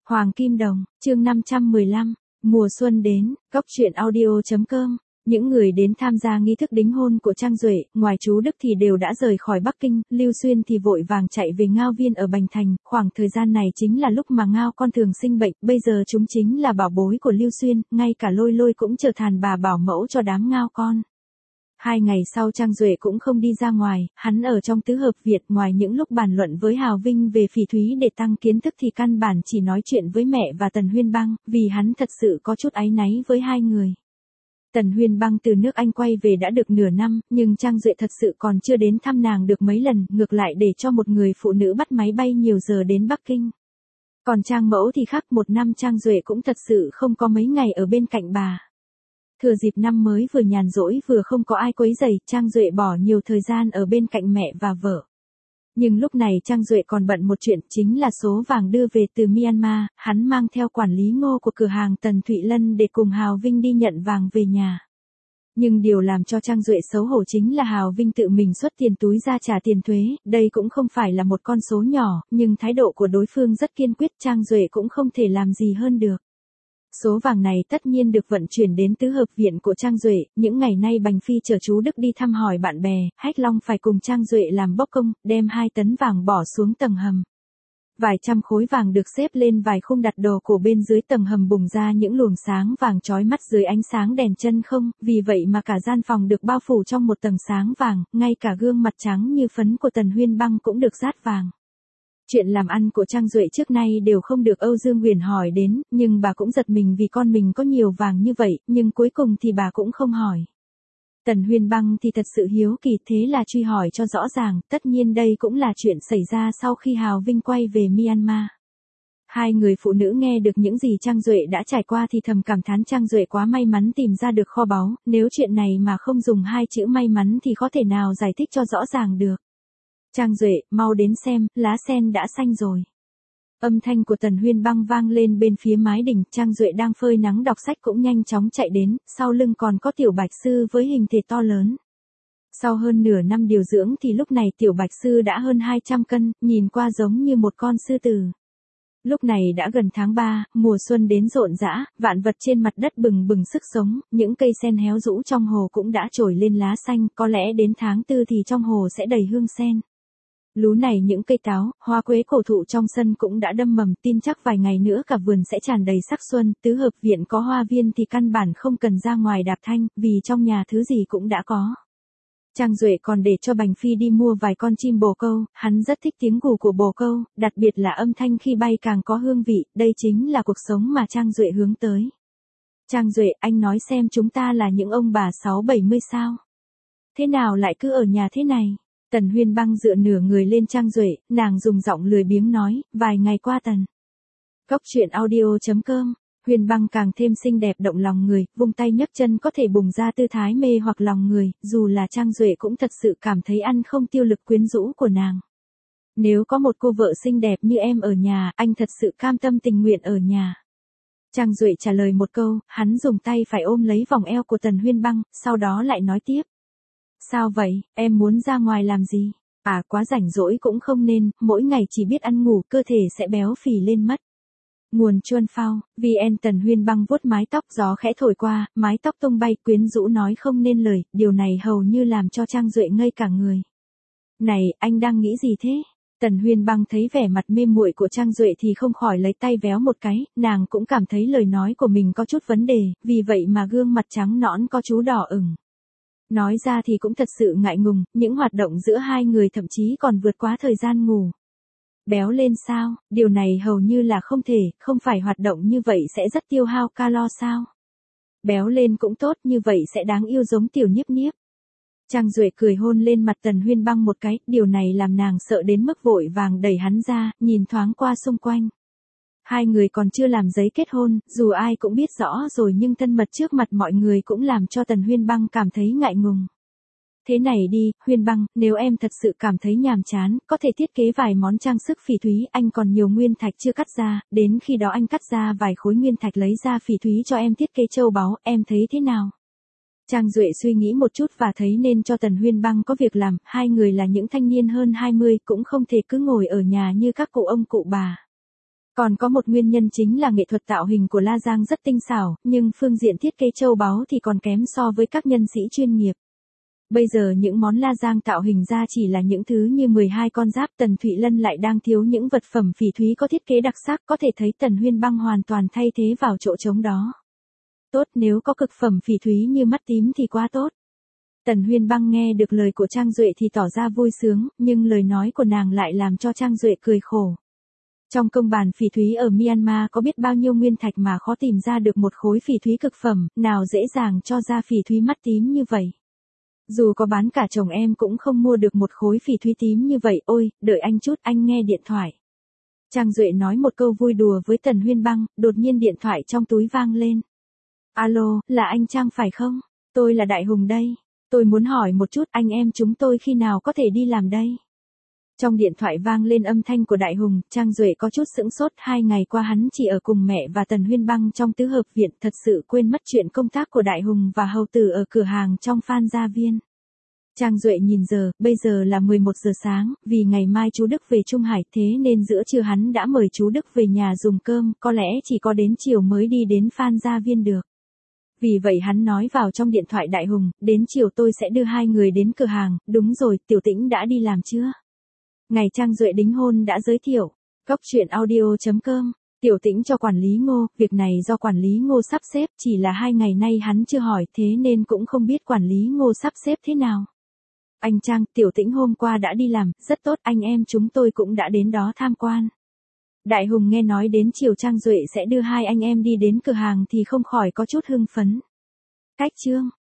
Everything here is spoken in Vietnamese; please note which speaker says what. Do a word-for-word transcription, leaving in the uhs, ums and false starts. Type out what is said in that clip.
Speaker 1: Hoàng Kim Đồng, chương năm trăm mười lăm, mùa xuân đến, góc truyện audio.com. Những người đến tham gia nghi thức đính hôn của Trang Duệ, ngoài chú Đức thì đều đã rời khỏi Bắc Kinh, Lưu Xuyên thì vội vàng chạy về Ngao Viên ở Bành Thành, khoảng thời gian này chính là lúc mà Ngao con thường sinh bệnh, bây giờ chúng chính là bảo bối của Lưu Xuyên, ngay cả Lôi Lôi cũng trở thành bà bảo mẫu cho đám Ngao con. Hai ngày sau Trang Duệ cũng không đi ra ngoài, hắn ở trong tứ hợp viện, ngoài những lúc bàn luận với Hào Vinh về phỉ thúy để tăng kiến thức thì căn bản chỉ nói chuyện với mẹ và Tần Huyên Băng, vì hắn thật sự có chút áy náy với hai người. Tần Huyên Băng từ nước Anh quay về đã được nửa năm, nhưng Trang Duệ thật sự còn chưa đến thăm nàng được mấy lần, ngược lại để cho một người phụ nữ bắt máy bay nhiều giờ đến Bắc Kinh. Còn Trang Mẫu thì khác, một năm Trang Duệ cũng thật sự không có mấy ngày ở bên cạnh bà. Thừa dịp năm mới vừa nhàn rỗi vừa không có ai quấy rầy, Trang Duệ bỏ nhiều thời gian ở bên cạnh mẹ và vợ. Nhưng lúc này Trang Duệ còn bận một chuyện, chính là số vàng đưa về từ Myanmar, hắn mang theo quản lý Ngô của cửa hàng Tần Thụy Lân để cùng Hào Vinh đi nhận vàng về nhà. Nhưng điều làm cho Trang Duệ xấu hổ chính là Hào Vinh tự mình xuất tiền túi ra trả tiền thuế, đây cũng không phải là một con số nhỏ, nhưng thái độ của đối phương rất kiên quyết, Trang Duệ cũng không thể làm gì hơn được. Số vàng này tất nhiên được vận chuyển đến tứ hợp viện của Trang Duệ, những ngày nay Bành Phi chở chú Đức đi thăm hỏi bạn bè, Hách Long phải cùng Trang Duệ làm bốc công, đem hai tấn vàng bỏ xuống tầng hầm. Vài trăm khối vàng được xếp lên vài khung đặt đồ cổ bên dưới tầng hầm bùng ra những luồng sáng vàng chói mắt dưới ánh sáng đèn chân không, vì vậy mà cả gian phòng được bao phủ trong một tầng sáng vàng, ngay cả gương mặt trắng như phấn của Tần Huyên Băng cũng được dát vàng. Chuyện làm ăn của Trang Duệ trước nay đều không được Âu Dương Huyền hỏi đến, nhưng bà cũng giật mình vì con mình có nhiều vàng như vậy, nhưng cuối cùng thì bà cũng không hỏi. Tần Huyên Băng thì thật sự hiếu kỳ, thế là truy hỏi cho rõ ràng, tất nhiên đây cũng là chuyện xảy ra sau khi Hào Vinh quay về Myanmar. Hai người phụ nữ nghe được những gì Trang Duệ đã trải qua thì thầm cảm thán Trang Duệ quá may mắn tìm ra được kho báu, nếu chuyện này mà không dùng hai chữ may mắn thì có thể nào giải thích cho rõ ràng được. Trang Duệ, mau đến xem, lá sen đã xanh rồi. Âm thanh của Tần Huyên Băng vang lên bên phía mái đình, Trang Duệ đang phơi nắng đọc sách cũng nhanh chóng chạy đến, sau lưng còn có Tiểu Bạch Sư với hình thể to lớn. Sau hơn nửa năm điều dưỡng thì lúc này Tiểu Bạch Sư đã hơn hai trăm cân, nhìn qua giống như một con sư tử. Lúc này đã gần tháng ba, mùa xuân đến rộn rã, vạn vật trên mặt đất bừng bừng sức sống, những cây sen héo rũ trong hồ cũng đã trồi lên lá xanh, có lẽ đến tháng tư thì trong hồ sẽ đầy hương sen. Lú này những cây táo, hoa quế cổ thụ trong sân cũng đã đâm mầm, tin chắc vài ngày nữa cả vườn sẽ tràn đầy sắc xuân, tứ hợp viện có hoa viên thì căn bản không cần ra ngoài đạp thanh, vì trong nhà thứ gì cũng đã có. Trang Duệ còn để cho Bành Phi đi mua vài con chim bồ câu, hắn rất thích tiếng gù của bồ câu, đặc biệt là âm thanh khi bay càng có hương vị, đây chính là cuộc sống mà Trang Duệ hướng tới. Trang Duệ, anh nói xem chúng ta là những ông bà sáu bảy mươi sao? Thế nào lại cứ ở nhà thế này? Tần Huyên Băng dựa nửa người lên Trang Duệ, nàng dùng giọng lười biếng nói, vài ngày qua Tần. Góc truyện audio.com, Huyên Băng càng thêm xinh đẹp động lòng người, vung tay nhấc chân có thể bùng ra tư thái mê hoặc lòng người, dù là Trang Duệ cũng thật sự cảm thấy ăn không tiêu lực quyến rũ của nàng. Nếu có một cô vợ xinh đẹp như em ở nhà, anh thật sự cam tâm tình nguyện ở nhà. Trang Duệ trả lời một câu, hắn dùng tay phải ôm lấy vòng eo của Tần Huyên Băng, sau đó lại nói tiếp. Sao vậy, em muốn ra ngoài làm gì? À, quá rảnh rỗi cũng không nên, mỗi ngày chỉ biết ăn ngủ, cơ thể sẽ béo phì lên mất. Nguồn Chuân Phao, vê en. Tần Huyên Băng vuốt mái tóc, gió khẽ thổi qua, mái tóc tung bay, quyến rũ nói không nên lời, điều này hầu như làm cho Trang Duệ ngây cả người. Này, anh đang nghĩ gì thế? Tần Huyên Băng thấy vẻ mặt mê muội của Trang Duệ thì không khỏi lấy tay véo một cái, nàng cũng cảm thấy lời nói của mình có chút vấn đề, vì vậy mà gương mặt trắng nõn có chú đỏ ửng. Nói ra thì cũng thật sự ngại ngùng, những hoạt động giữa hai người thậm chí còn vượt quá thời gian ngủ. Béo lên sao, điều này hầu như là không thể, không phải hoạt động như vậy sẽ rất tiêu hao calo sao? Béo lên cũng tốt, như vậy sẽ đáng yêu giống Tiểu Nhiếp Nhiếp. Trang Duệ cười hôn lên mặt Tần Huyên Băng một cái, điều này làm nàng sợ đến mức vội vàng đẩy hắn ra, nhìn thoáng qua xung quanh. Hai người còn chưa làm giấy kết hôn, dù ai cũng biết rõ rồi nhưng thân mật trước mặt mọi người cũng làm cho Tần Huyên Băng cảm thấy ngại ngùng. Thế này đi, Huyên Băng, nếu em thật sự cảm thấy nhàm chán, có thể thiết kế vài món trang sức phỉ thúy, anh còn nhiều nguyên thạch chưa cắt ra, đến khi đó anh cắt ra vài khối nguyên thạch lấy ra phỉ thúy cho em thiết kế châu báu, em thấy thế nào? Trang Duệ suy nghĩ một chút và thấy nên cho Tần Huyên Băng có việc làm, hai người là những thanh niên hơn hai mươi cũng không thể cứ ngồi ở nhà như các cụ ông cụ bà. Còn có một nguyên nhân chính là nghệ thuật tạo hình của La Giang rất tinh xảo, nhưng phương diện thiết kế châu báu thì còn kém so với các nhân sĩ chuyên nghiệp. Bây giờ những món La Giang tạo hình ra chỉ là những thứ như mười hai con giáp, Tần Thụy Lân lại đang thiếu những vật phẩm phỉ thúy có thiết kế đặc sắc, có thể thấy Tần Huyên Băng hoàn toàn thay thế vào chỗ trống đó. Tốt, nếu có cực phẩm phỉ thúy như mắt tím thì quá tốt. Tần Huyên Băng nghe được lời của Trang Duệ thì tỏ ra vui sướng, nhưng lời nói của nàng lại làm cho Trang Duệ cười khổ. Trong công bàn phỉ thúy ở Myanmar có biết bao nhiêu nguyên thạch mà khó tìm ra được một khối phỉ thúy cực phẩm, nào dễ dàng cho ra phỉ thúy mắt tím như vậy. Dù có bán cả chồng em cũng không mua được một khối phỉ thúy tím như vậy, ôi, đợi anh chút, anh nghe điện thoại. Trang Duệ nói một câu vui đùa với Tần Huyên Băng, đột nhiên điện thoại trong túi vang lên. Alo, là anh Trang phải không? Tôi là Đại Hùng đây. Tôi muốn hỏi một chút anh em chúng tôi khi nào có thể đi làm đây? Trong điện thoại vang lên âm thanh của Đại Hùng, Trang Duệ có chút sững sốt, hai ngày qua hắn chỉ ở cùng mẹ và Tần Huyên Băng trong tứ hợp viện, thật sự quên mất chuyện công tác của Đại Hùng và hầu tử ở cửa hàng trong Phan Gia Viên. Trang Duệ nhìn giờ, bây giờ là mười một giờ sáng, vì ngày mai chú Đức về Trung Hải, thế nên giữa trưa hắn đã mời chú Đức về nhà dùng cơm, có lẽ chỉ có đến chiều mới đi đến Phan Gia Viên được. Vì vậy hắn nói vào trong điện thoại Đại Hùng, đến chiều tôi sẽ đưa hai người đến cửa hàng, đúng rồi, Tiểu Tĩnh đã đi làm chưa? Ngày Trang Duệ đính hôn đã giới thiệu, góc truyện audio chấm com, Tiểu Tĩnh cho quản lý Ngô, việc này do quản lý Ngô sắp xếp, chỉ là hai ngày nay hắn chưa hỏi thế nên cũng không biết quản lý Ngô sắp xếp thế nào. Anh Trang, Tiểu Tĩnh hôm qua đã đi làm, rất tốt, anh em chúng tôi cũng đã đến đó tham quan. Đại Hùng nghe nói đến chiều Trang Duệ sẽ đưa hai anh em đi đến cửa hàng thì không khỏi có chút hưng phấn. Cách chương